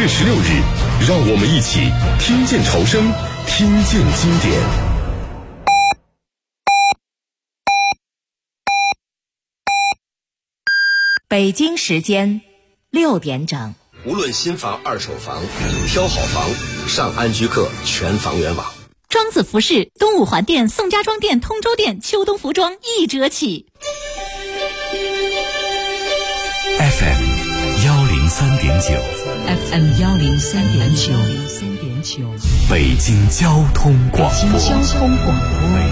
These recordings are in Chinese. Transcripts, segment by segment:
16日，让我们一起听见潮声，听见经典。 北京时间6点整。 无论新房、二手房，挑好房，上安居客全房源网。 庄子服饰、东五环店、宋家庄店、通州店秋冬服装1折起。 FM 103.9 FM 103.9 北京交通广播。 北京交通广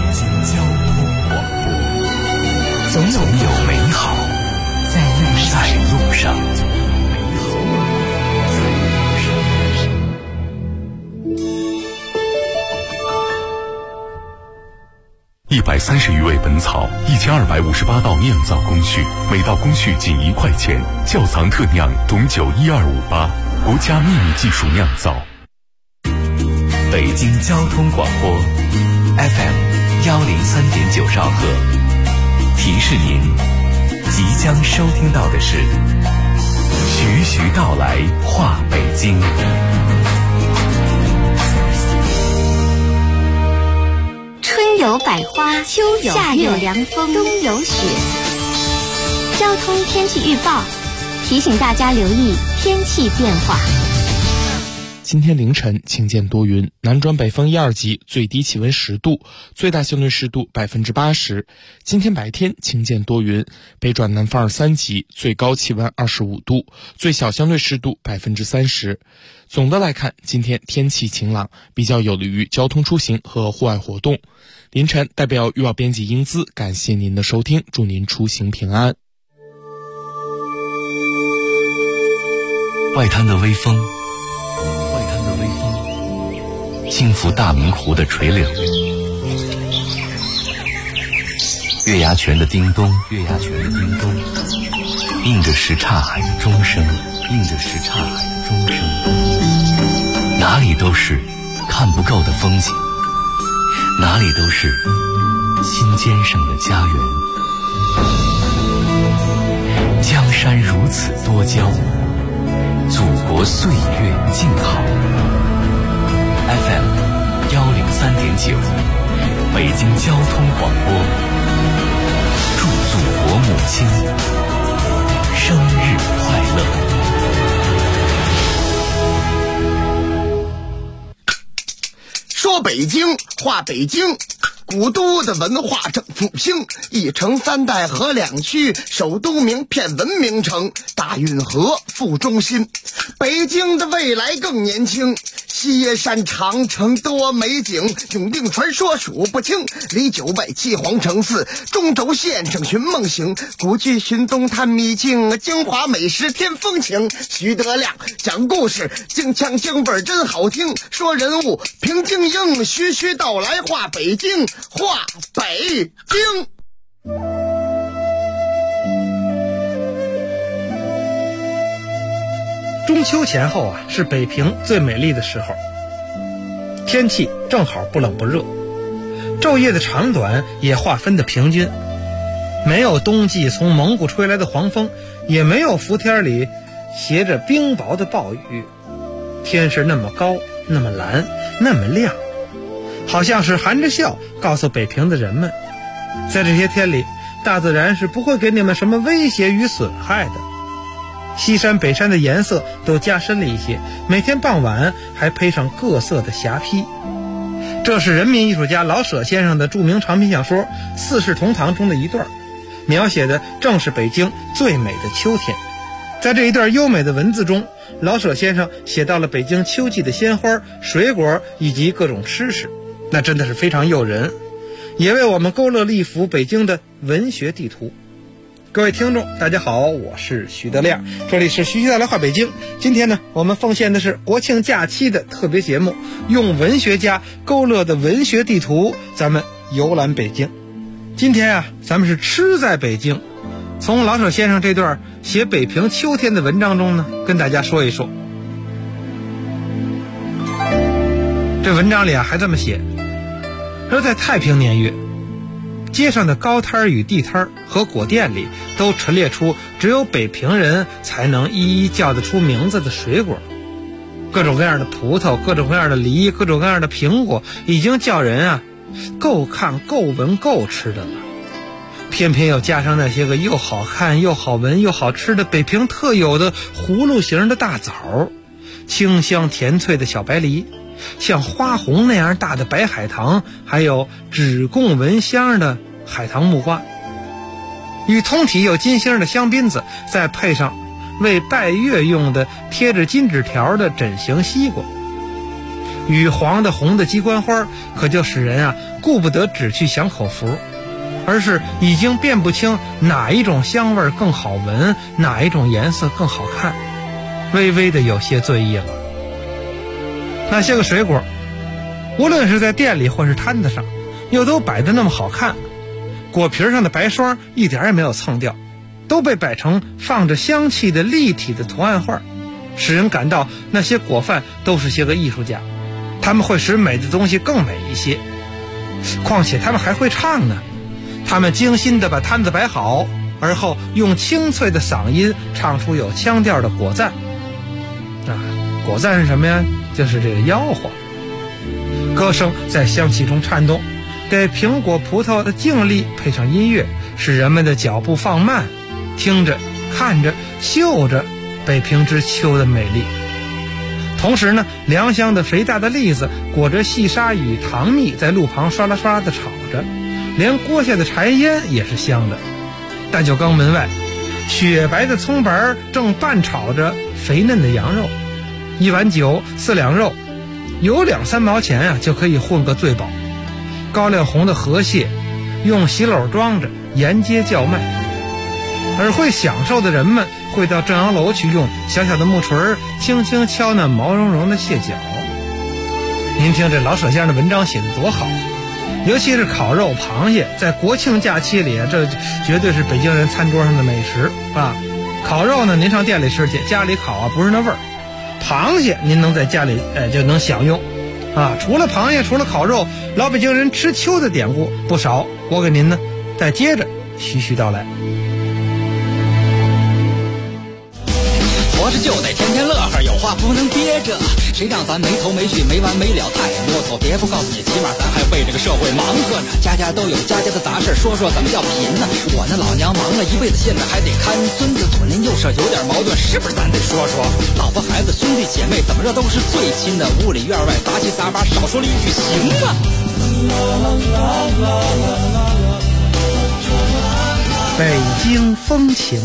播，总有美好在路上。 130余味本草，1258道酿造工序，每道工序仅1块钱。窖藏特酿董酒1258，国家秘密技术酿造。北京交通广播 FM 103.9兆赫，提示您即将收听到的是徐徐道来话北京。 春有百花，秋有夏有凉风，冬有雪。交通天气预报提醒大家留意天气变化。 今天凌晨晴间多云，南转北风1、2级，最低气温10度，最大相对湿度80%。今天白天晴间多云，北转南风2、3级，最高气温25度，最小相对湿度30%。总的来看，今天天气晴朗，比较有利于交通出行和户外活动。凌晨代表预报编辑英姿感谢您的收听，祝您出行平安。 外滩的微风轻拂大明湖的垂柳，月牙泉的叮咚，映着什刹海的钟声，哪里都是看不够的风景，哪里都是心尖上的家园。江山如此多娇，祖国岁月静好。FM 103.9，北京交通广播，祝祖国母亲生日快乐。 说北京，话北京，古都的文化正复兴，一城3代和2区，首都名片文明城，大运河副中心。北京的未来更年轻，西耶山长城多美景，永定传说数不清，离9外7皇城4，中轴线整寻梦行，古剧寻东探秘境，京华美食添风情。徐德亮讲故事，京腔京味真好听，说人物评京英，徐徐道来话北京，话北京。 中秋前后是北平最美丽的时候，天气正好不冷不热，昼夜的长短也划分的平均，没有冬季从蒙古吹来的黄风，也没有伏天里携着冰雹的暴雨，天是那么高，那么蓝，那么亮，好像是含着笑告诉北平的人们，在这些天里，大自然是不会给你们什么威胁与损害的。西山北山的颜色都加深了一些，每天傍晚还配上各色的霞帔。这是人民艺术家老舍先生的著名长篇小说《四世同堂》中的一段，描写的正是北京最美的秋天。在这一段优美的文字中，老舍先生写到了北京秋季的鲜花、水果以及各种吃食，那真的是非常诱人，也为我们勾勒了一幅北京的文学地图。各位听众大家好，我是徐德亮，这里是徐徐道来话北京。今天呢，我们奉献的是国庆假期的特别节目，用文学家勾勒的文学地图，咱们游览北京。今天咱们是吃在北京，从老舍先生这段写北平秋天的文章中呢，跟大家说一说。这文章里还这么写，说在太平年月，街上的高摊与地摊和果店里都陈列出只有北平人才能一一叫得出名字的水果， 各种各样的葡萄，各种各样的梨，各种各样的苹果，已经叫人啊够看够闻够吃的了。偏偏又加上那些个又好看又好闻又好吃的北平特有的葫芦形的大枣，清香甜脆的小白梨，像花红那样大的白海棠，还有只供闻香的海棠木瓜，与通体有金星的香槟子，再配上为拜月用的贴着金纸条的枕形西瓜，与黄的红的鸡冠花，可就使人啊顾不得只去享口福，而是已经辨不清哪一种香味更好闻，哪一种颜色更好看，微微的有些醉意了。那些个水果，无论是在店里或是摊子上，又都摆得那么好看，果皮上的白霜一点也没有蹭掉，都被摆成放着香气的立体的图案画，使人感到那些果贩都是些个艺术家，他们会使美的东西更美一些。况且他们还会唱呢，他们精心地把摊子摆好，而后用清脆的嗓音唱出有腔调的果赞。果赞是什么呀？就是这个吆喝。歌声在香气中颤动，给苹果葡萄的静力配上音乐，使人们的脚步放慢，听着看着嗅着北平之秋的美丽。同时呢，良香的肥大的栗子裹着细沙与糖蜜在路旁刷啦刷啦的炒着，连锅下的柴烟也是香的。大酒缸门外，雪白的葱白正拌炒着肥嫩的羊肉，一碗酒4两肉，有2、3毛钱啊就可以混个醉饱。高粱红的河蟹用洗篓装着沿街叫卖，而会享受的人们会到正阳楼去用小小的木锤轻轻敲那毛茸茸的蟹脚。您听这老舍先生的文章写得多好，尤其是烤肉螃蟹，在国庆假期里这绝对是北京人餐桌上的美食啊。烤肉呢您上店里吃去，家里烤啊不是那味儿。螃蟹您能在家里就能享用啊。除了螃蟹，除了烤肉，老北京人吃秋的典故不少，我给您呢再接着徐徐道来。 活着就得天天乐呵，有话不能憋着，谁让咱没头没绪没完没了太啰嗦。别不告诉你，起码咱还为这个社会忙活着，家家都有家家的杂事，说说怎么叫贫呢？我那老娘忙了一辈子，现在还得看孙子，左邻右舍有点矛盾，是不是咱得说说？老婆孩子兄弟姐妹怎么着都是最亲的，屋里院外杂七杂八，少说了一句行吗？ 北京风情。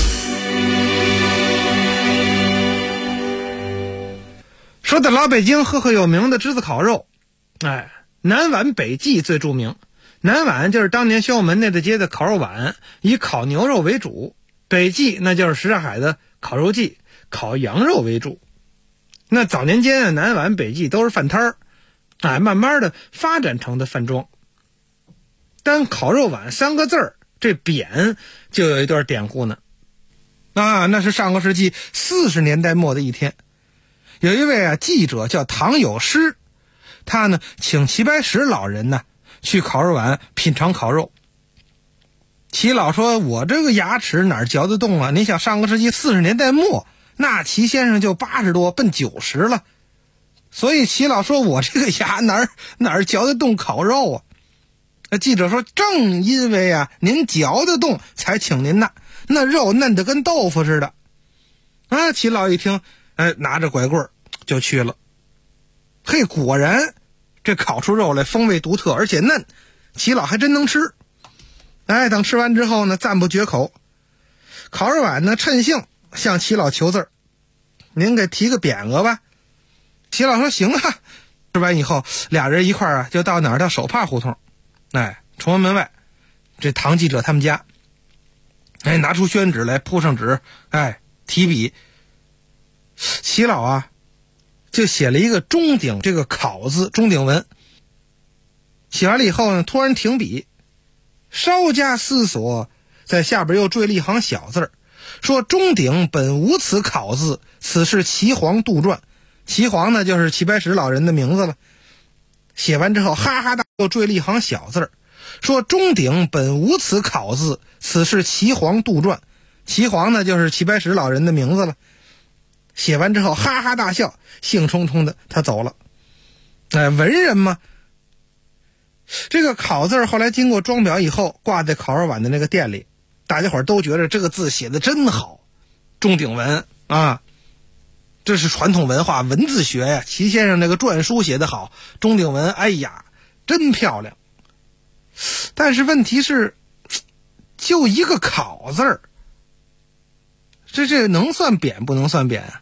说到老北京赫赫有名的栀子烤肉，南碗北记最著名。南碗就是当年宣武门内的街的烤肉碗，以烤牛肉为主；北记那就是什刹海的烤肉记，烤羊肉为主。那早年间啊，南碗北记都是饭摊儿，慢慢的发展成的饭庄。但烤肉碗3个字儿，这匾就有一段典故呢。那是上个世纪40年代末的一天，有一位记者叫唐有诗，他呢请齐白石老人呢去烤肉碗品尝烤肉。齐老说，我这个牙齿哪儿嚼得动啊？你想上个世纪40年代末，那齐先生就80多奔90了，所以齐老说，我这个牙哪儿嚼得动烤肉啊？记者说，正因为您嚼得动才请您呢，那肉嫩得跟豆腐似的。齐老一听，拿着拐棍就去了。嘿，果然这烤出肉来风味独特，而且嫩，齐老还真能吃。等吃完之后呢，赞不绝口。烤肉碗呢趁兴向齐老求字，您给提个匾额吧。齐老说行啊。吃完以后，俩人一块儿就到哪儿？到手帕胡同。崇文门外，这唐记者他们家，拿出宣纸来，铺上纸，提笔。齐老就写了一个钟鼎，这个烤字，钟鼎文。写完了以后呢，突然停笔，稍加思索，在下边又缀了一行小字，说钟鼎本无此烤字，此是岐黄杜撰。岐黄呢就是齐白石老人的名字了。写完之后哈哈大又缀了一行小字，说钟鼎本无此烤字，此是岐黄杜撰。岐黄呢就是齐白石老人的名字了。 写完之后哈哈大笑，兴冲冲的他走了。文人嘛，这个考字后来经过装裱以后，挂在烤肉碗的那个店里，大家伙都觉得这个字写的真好，钟鼎文啊，这是传统文化文字学呀。齐先生那个篆书写得好，钟鼎文哎呀真漂亮。但是问题是，就一个考字儿，这能算贬不能算贬啊？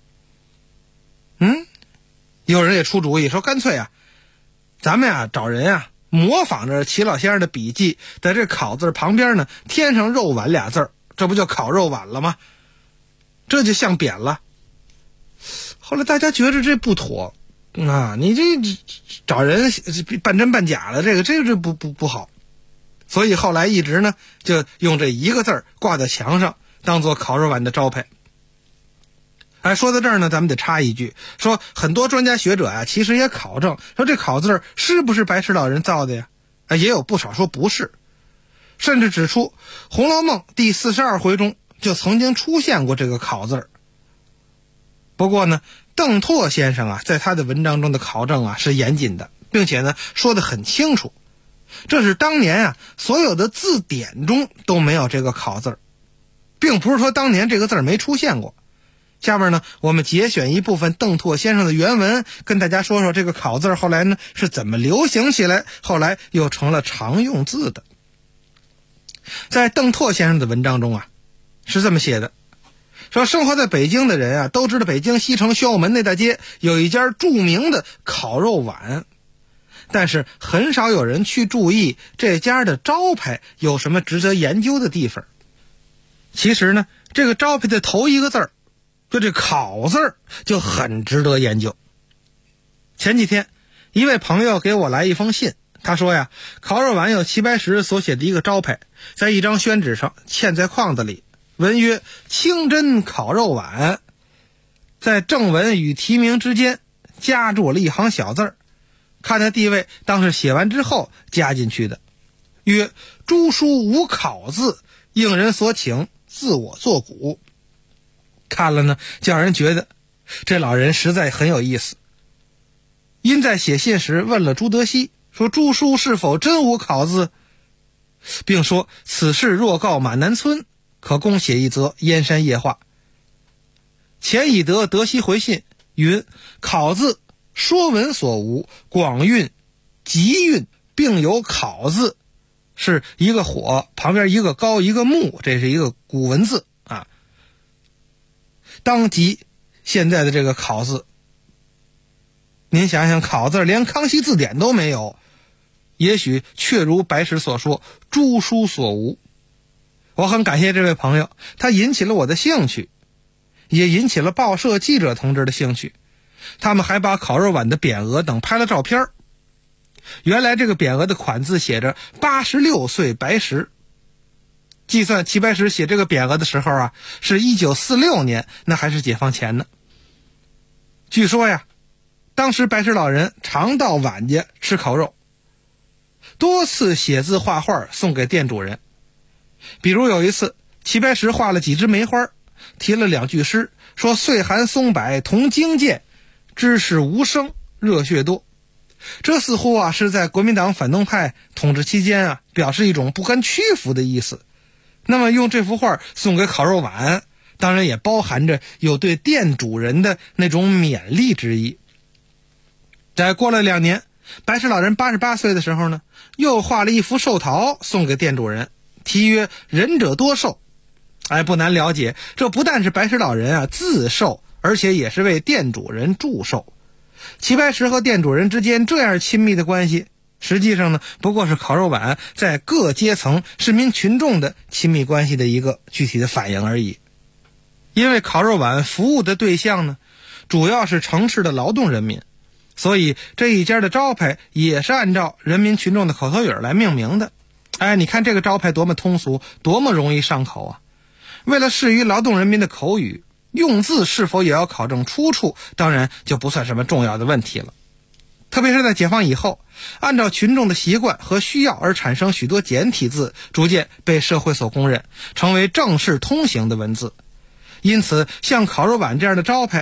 有人也出主意说，干脆啊，咱们呀找人啊模仿着齐老先生的笔记，在这考字旁边呢添上肉碗俩字儿，这不就烤肉碗了吗？这就像贬了。后来大家觉得这不妥啊，你这找人半真半假的，这不好。所以后来一直呢就用这一个字儿挂在墙上，当做烤肉碗的招牌。说到这儿呢，咱们得插一句，说很多专家学者啊，其实也考证说这考字是不是白石老人造的呀？也有不少说不是，甚至指出《红楼梦》第42回中就曾经出现过这个考字。不过呢，邓拓先生啊，在他的文章中的考证啊是严谨的，并且呢说得很清楚，这是当年啊所有的字典中都没有这个考字，并不是说当年这个字没出现过。下面呢，我们节选一部分邓拓先生的原文，跟大家说说这个考字后来呢是怎么流行起来，后来又成了常用字的。在邓拓先生的文章中啊，是这么写的，说生活在北京的人啊，都知道北京西城宣武门那大街有一家著名的烤肉碗，但是很少有人去注意这家的招牌有什么值得研究的地方。其实呢，这个招牌的头一个字儿，就这烤字儿就很值得研究。前几天一位朋友给我来一封信，他说呀，烤肉碗有齐白石所写的一个招牌，在一张宣纸上嵌在框子里，文曰清真烤肉碗，在正文与题名之间加注了一行小字儿，看他地位当是写完之后加进去的，曰朱书无考字，应人所请，自我作古。看了呢，叫人觉得这老人实在很有意思。因在写信时问了朱德熙，说朱书是否真无考字，并说此事若告马南村，可供写一则燕山夜话。前已得德熙回信云，考字说文所无，广韵集韵，并有考字，是一个火旁边一个高一个木，这是一个古文字啊，当即现在的这个考字。您想想，考字连康熙字典都没有，也许确如白石所说，诸书所无。我很感谢这位朋友，他引起了我的兴趣，也引起了报社记者同志的兴趣。他们还把烤肉碗的匾额等拍了照片。原来这个匾额的款字写着86岁白石，计算齐白石写这个匾额的时候啊，是1946年，那还是解放前呢。据说呀，当时白石老人常到碗家吃烤肉，多次写字画画送给店主人。比如有一次，齐白石画了几枝梅花，提了2句诗，说岁寒松柏同荆芥，知识无声热血多。这似乎啊是在国民党反动派统治期间啊，表示一种不甘屈服的意思。那么用这幅画送给烤肉碗，当然也包含着有对店主人的那种勉励之意。再过了2年，白石老人88岁的时候呢，又画了一幅寿桃送给店主人，题曰仁者多寿。不难了解，这不但是白石老人啊自寿，而且也是为店主人祝寿。齐白石和店主人之间这样亲密的关系，实际上呢，不过是烤肉碗在各阶层市民群众的亲密关系的一个具体的反应而已。因为烤肉碗服务的对象呢，主要是城市的劳动人民，所以这一家的招牌也是按照人民群众的口头语来命名的。你看这个招牌多么通俗，多么容易上口啊！为了适于劳动人民的口语，用字是否也要考证出处，当然就不算什么重要的问题了。特别是在解放以后，按照群众的习惯和需要而产生许多简体字，逐渐被社会所公认，成为正式通行的文字。因此像烤肉碗这样的招牌，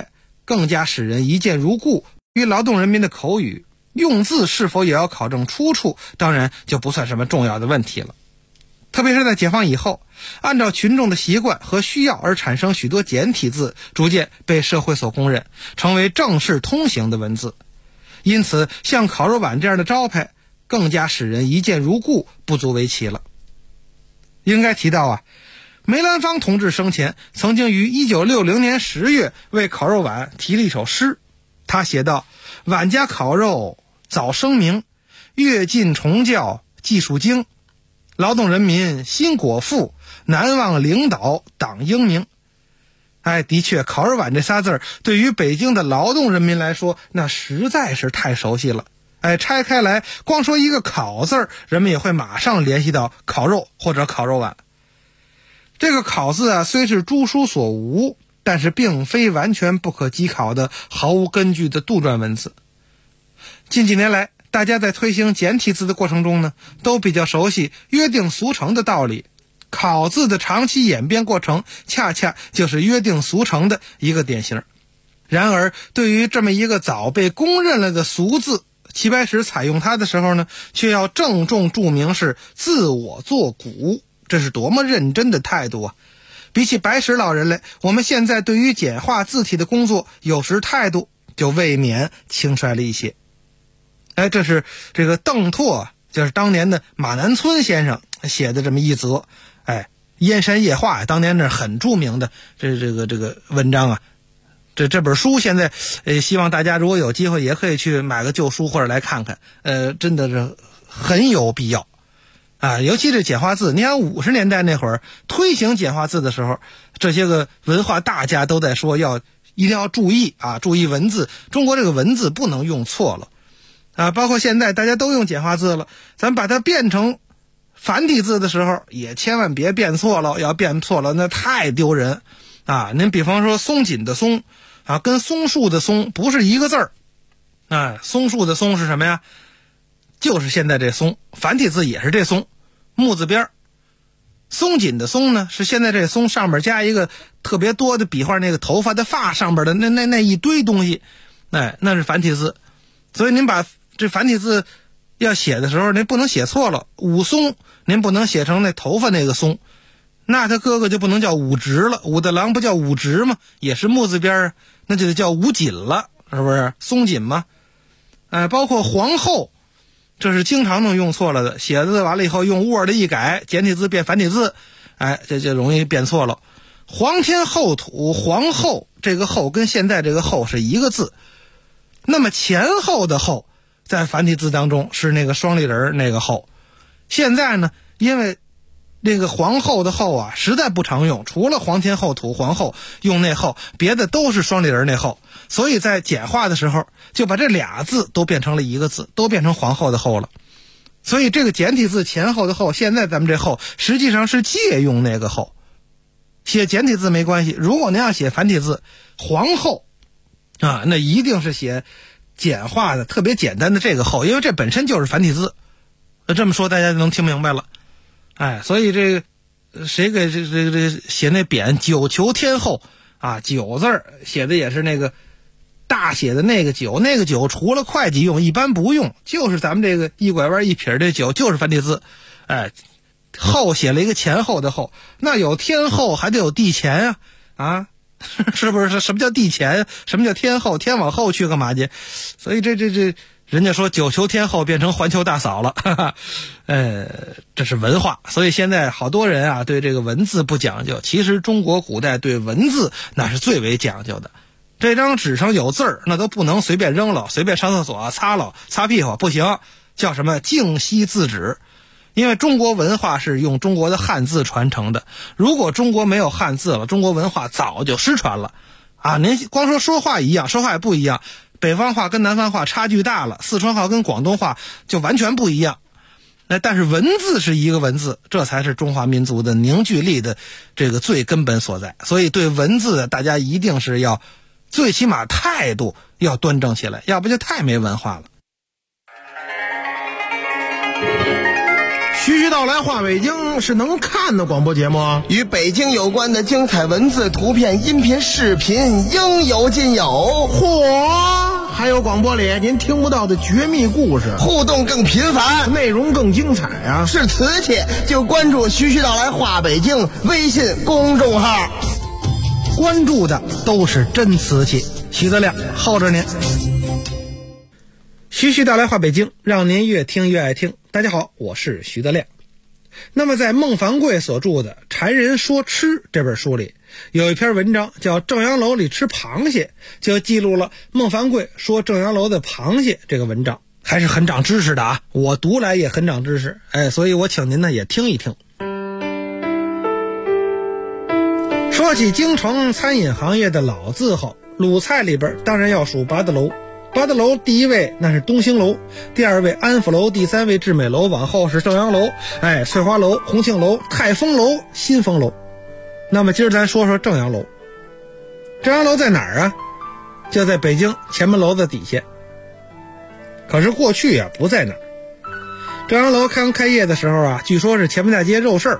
更加使人一见如故。于劳动人民的口语用字是否也要考证出处，当然就不算什么重要的问题了。特别是在解放以后，按照群众的习惯和需要而产生许多简体字，逐渐被社会所公认，成为正式通行的文字。因此像烤肉碗这样的招牌更加使人一见如故，不足为奇了。应该提到梅兰芳同志生前曾经于1960年10月为烤肉碗题了一首诗。他写道：碗家烤肉早声名，阅尽重教技术精，劳动人民心果腹，难忘领导党英明。的确，烤肉碗这仨字儿对于北京的劳动人民来说，那实在是太熟悉了。拆开来，光说一个烤字儿，人们也会马上联系到烤肉或者烤肉碗。这个烤字虽是诸书所无，但是并非完全不可稽考的毫无根据的杜撰文字。近几年来，大家在推行简体字的过程中呢，都比较熟悉约定俗成的道理。烤字的长期演变过程，恰恰就是约定俗成的一个典型。然而，对于这么一个早被公认了的俗字，齐白石采用它的时候呢，却要郑重注明是自我作古，这是多么认真的态度啊！比起白石老人来，我们现在对于简化字体的工作，有时态度就未免轻率了一些。这是这个邓拓，就是当年的马南村先生写的这么一则，燕山夜话，当年是很著名的这个文章啊。这本书现在希望大家如果有机会也可以去买个旧书或者来看看，真的是很有必要尤其是简化字。你看50年代那会儿推行简化字的时候，这些个文化大家都在说一定要注意注意文字，中国这个文字不能用错了包括现在大家都用简化字了，咱把它变成繁体字的时候也千万别变错了，要变错了那太丢人您比方说松紧的松跟松树的松不是一个字儿松树的松是什么呀？就是现在这松，繁体字也是这松，木字边。松紧的松呢，是现在这松上面加一个特别多的笔画，那个头发的发上面的那一堆东西，那是繁体字。所以您把这繁体字要写的时候，您不能写错了。武松您不能写成那头发那个松，那他哥哥就不能叫武直了。武大郎不叫武直吗？也是木字边那就得叫武锦了，是不是？松紧吗？包括皇后，这是经常能用错了的，写字完了以后用 Word 一改，简体字变繁体字，这就容易变错了。皇天后土，皇后这个后跟现在这个后是一个字，那么前后的后在繁体字当中是那个双立人那个后。现在呢，因为那个皇后的后实在不常用，除了皇天后土皇后用那后，别的都是双立人那后，所以在简化的时候就把这俩字都变成了一个字，都变成皇后的后了。所以这个简体字前后的后，现在咱们这后实际上是借用那个后。写简体字没关系，如果您要写繁体字皇后那一定是写简化的特别简单的这个后，因为这本身就是繁体字。这么说大家就能听明白了。所以这个谁给这写那匾九求天后九字写的也是那个大写的那个九，那个九除了会计用一般不用，就是咱们这个一拐弯一撇这九就是繁体字。后写了一个前后的后，那有天后还得有地前是不是？什么叫地前？什么叫天后？天往后去干嘛去？所以这人家说九求天后变成环球大嫂了，这是文化。所以现在好多人对这个文字不讲究，其实中国古代对文字那是最为讲究的。这张纸上有字儿，那都不能随便扔了，随便上厕所擦了擦屁股不行，叫什么净惜字纸。因为中国文化是用中国的汉字传承的，如果中国没有汉字了，中国文化早就失传了您光说话一样，说话也不一样，北方话跟南方话差距大了，四川话跟广东话就完全不一样。但是文字是一个文字，这才是中华民族的凝聚力的这个最根本所在。所以对文字大家一定是要最起码态度要端正起来，要不就太没文化了。徐徐到来话北京是能看的广播节目， 与北京有关的精彩文字、图片、音频、视频应有尽有。 嚯！还有广播里您听不到的绝密故事， 互动更频繁， 内容更精彩啊！ 是瓷器就关注徐徐道来话北京微信公众号， 关注的都是真瓷器。徐德亮候着您。徐徐道来话北京，让您越听越爱听。大家好，我是徐德亮。那么在孟凡贵所著的《禅人说吃》这本书里，有一篇文章叫《正阳楼里吃螃蟹》，就记录了孟凡贵说正阳楼的螃蟹这个文章，还是很长知识的啊！我读来也很长知识，所以我请您呢也听一听。说起京城餐饮行业的老字号，鲁菜里边当然要数八德楼。八德楼第一位那是东兴楼，第二位安福楼，第三位致美楼，往后是正阳楼、翠花楼、洪庆楼、泰丰楼、新丰楼。那么今儿咱说说正阳楼。正阳楼在哪儿啊？就在北京前门楼子底下。可是过去啊不在那儿。正阳楼刚开业的时候啊，据说是前门大街肉市儿，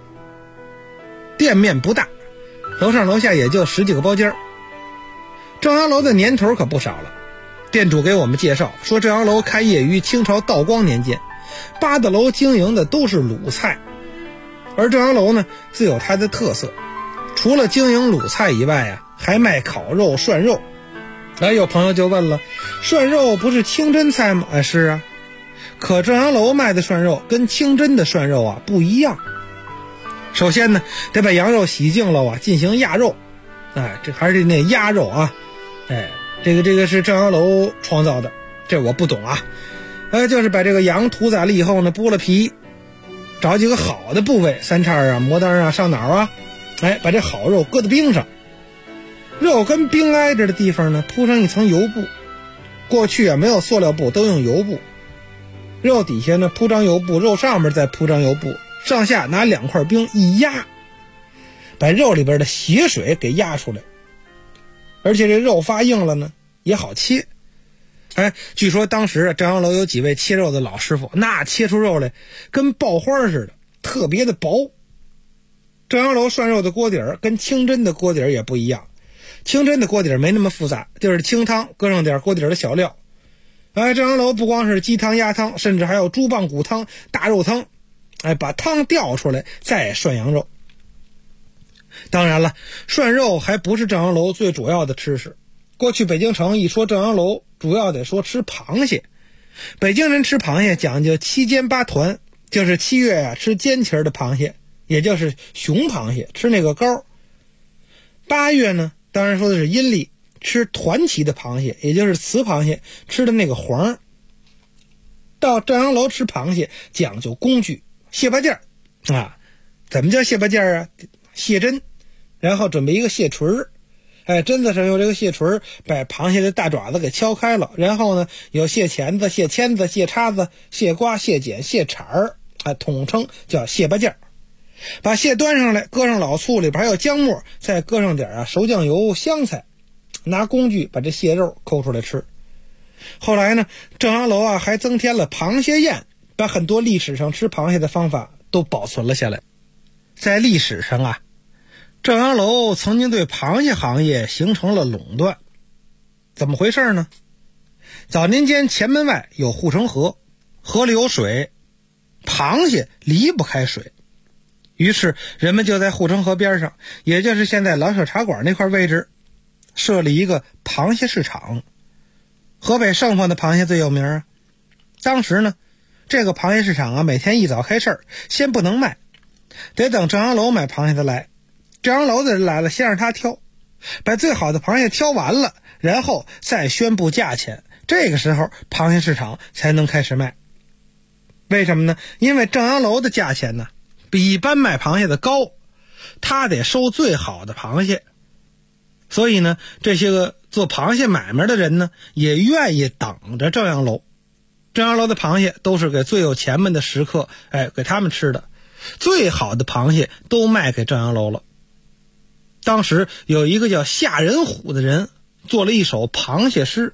店面不大，楼上楼下也就10几个包间。正阳楼的年头可不少了。店主给我们介绍说，正阳楼开业于清朝道光年间，八德楼经营的都是鲁菜，而正阳楼呢自有它的特色，除了经营鲁菜以外啊，还卖烤肉、涮肉。有朋友就问了，涮肉不是清真菜吗？是啊，可正阳楼卖的涮肉跟清真的涮肉啊不一样。首先呢，得把羊肉洗净了啊，进行压肉。这还是那鸭肉啊，这个是正阳楼创造的，这我不懂啊。就是把这个羊屠宰了以后呢，剥了皮，找几个好的部位，三叉啊、磨裆啊、上脑啊，把这好肉搁在冰上，肉跟冰挨着的地方呢，铺上一层油布。过去啊没有塑料布，都用油布。肉底下呢铺张油布，肉上面再铺张油布，上下拿2块冰一压，把肉里边的血水给压出来。而且这肉发硬了呢也好切。据说当时正阳楼有几位切肉的老师傅，那切出肉来跟爆花似的，特别的薄。正阳楼涮肉的锅底儿跟清真的锅底儿也不一样，清真的锅底儿没那么复杂，就是清汤搁上点锅底儿的小料。正阳楼不光是鸡汤、鸭汤，甚至还有猪棒骨汤、大肉汤，把汤调出来再涮羊肉。当然了，涮肉还不是正阳楼最主要的吃食。过去北京城一说正阳楼，主要得说吃螃蟹。北京人吃螃蟹讲究7煎8团，就是7月啊吃尖鳍的螃蟹，也就是雄螃蟹，吃那个膏。8月呢，当然说的是阴历，吃团鳍的螃蟹，也就是雌螃蟹，吃的那个黄。到正阳楼吃螃蟹讲究工具，蟹八件啊。怎么叫蟹八件啊？蟹针，然后准备一个蟹锤儿，针子上用这个蟹锤儿把螃蟹的大爪子给敲开了，然后呢有蟹钳子、蟹签子、蟹叉子、蟹刮、蟹剪、蟹铲儿，统称叫蟹八件。把蟹端上来，搁上老醋，里边还有姜末，再搁上点熟酱油、香菜，拿工具把这蟹肉抠出来吃。后来呢，正阳楼啊还增添了螃蟹宴，把很多历史上吃螃蟹的方法都保存了下来。在历史上啊，正阳楼曾经对螃蟹行业形成了垄断。怎么回事呢？早年间前门外有护城河，河里有水，螃蟹离不开水，于是人们就在护城河边上，也就是现在老小茶馆那块位置，设立一个螃蟹市场。河北盛况的螃蟹最有名啊。当时呢，这个螃蟹市场啊，每天一早开市，先不能卖，得等正阳楼买螃蟹的来。正阳楼的人来了，先让他挑，把最好的螃蟹挑完了，然后再宣布价钱，这个时候螃蟹市场才能开始卖。为什么呢？因为正阳楼的价钱呢比一般卖螃蟹的高，他得收最好的螃蟹，所以呢这些个做螃蟹买卖的人呢也愿意等着正阳楼。正阳楼的螃蟹都是给最有钱们的食客给他们吃的，最好的螃蟹都卖给正阳楼了。当时有一个叫夏仁虎的人做了一首螃蟹诗，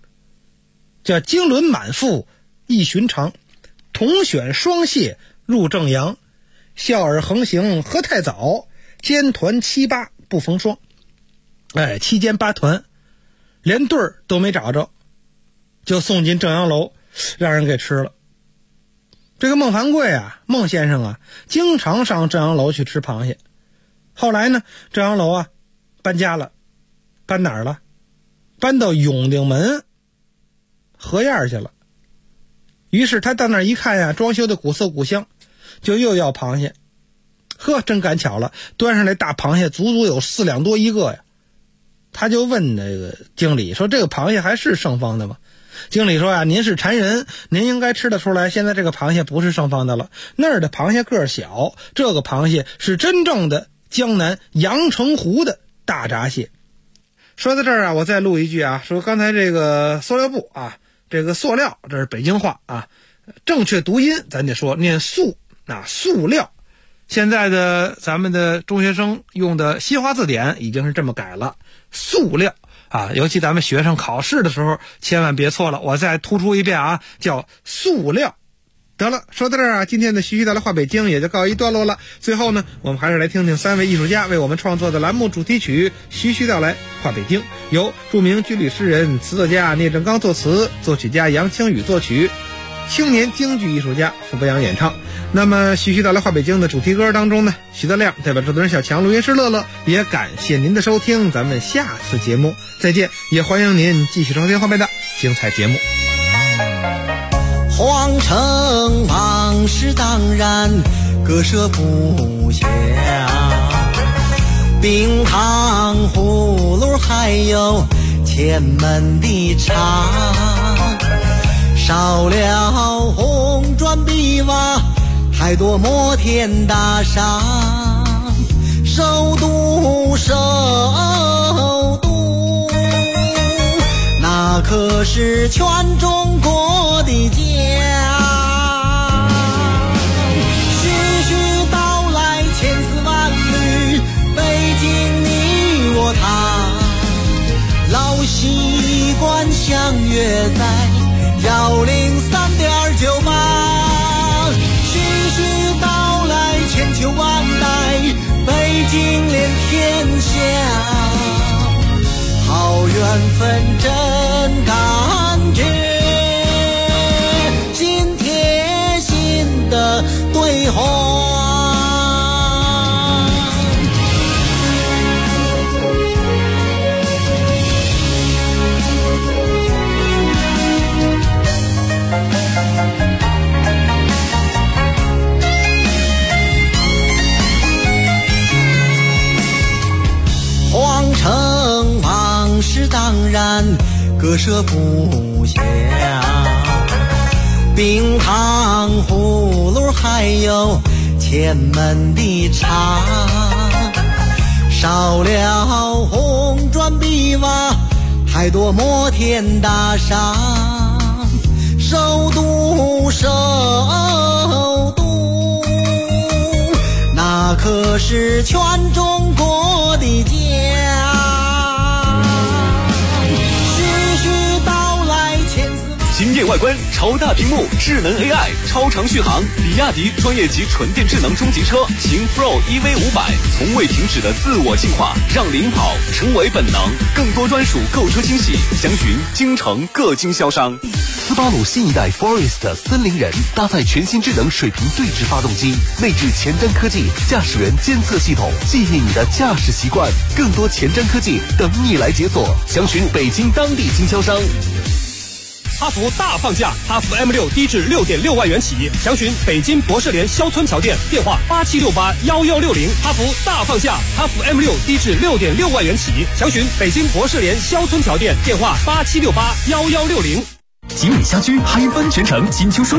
叫经纶满腹一寻常，同选双蟹入正阳笑饵横行何太早，奸团七八不逢双。七奸八团连对儿都没找着，就送进正阳楼让人给吃了。这个孟凡贵啊，孟先生啊，经常上正阳楼去吃螃蟹。后来呢，正阳楼啊搬家了，搬哪儿了？搬到永定门河沿去了。于是他到那儿一看呀，装修的古色古香，就又要螃蟹。呵，真赶巧了，端上来大螃蟹足足有4两多一个呀。他就问那个经理说，这个螃蟹还是盛放的吗？经理说啊，您是馋人，您应该吃得出来，现在这个螃蟹不是盛放的了，那儿的螃蟹个儿小，这个螃蟹是真正的江南阳澄湖的大闸蟹。说到这儿啊，我再录一句啊，说刚才这个塑料布啊，这个塑料这是北京话啊，正确读音咱得说念塑啊，塑料。现在的咱们的中学生用的新华字典已经是这么改了，塑料啊，尤其咱们学生考试的时候千万别错了，我再突出一遍啊，叫塑料。得了，说到这儿啊，今天的徐徐道来话北京也就告一段落了。最后呢，我们还是来听听3位艺术家为我们创作的栏目主题曲《徐徐道来话北京》，由著名军旅诗人、词作家聂振刚作词，作曲家杨清宇作曲，青年京剧艺术家傅博洋演唱。那么徐徐道来话北京的主题歌当中呢，徐德亮代表制作人小强、录音师乐乐，也感谢您的收听，咱们下次节目再见，也欢迎您继续收听后面的精彩节目。 皇城往事当然割舍不下，冰糖葫芦还有前门的茶，少了红砖碧瓦，还多摩天大厦，首都首都，那可是全中国的家。徐徐道来千丝万缕，北京你我他，老习惯相约在103.98。徐徐道来千秋万代，北京连天下，好缘分真感觉，心贴心的对话。皇城往事当然割舍不下，冰糖葫芦还有前门的茶，少了红砖碧瓦，还多摩天大厦，首都首都，那可是全中国的家。 惊艳外观，超大屏幕，智能 AI， 超长续航，比亚迪专业级纯电智能中级车秦 Pro EV500， 从未停止的自我进化，让领跑成为本能。更多专属购车惊喜，详询京城各经销商。 斯巴鲁新一代 Forest 森林人搭载全新智能水平对置发动机，内置前瞻科技驾驶员监测系统，记忆你的驾驶习惯。更多前瞻科技等你来解锁，详询北京当地经销商。 哈弗大放价，哈弗 M6 低至 6.6万元起，详询北京博士联肖村桥店，电话87681160。哈弗大放价，哈弗 M6 低至 6.6万元起，详询北京博士联肖村桥店，电话87681160。 吉米家居嗨翻全城金秋双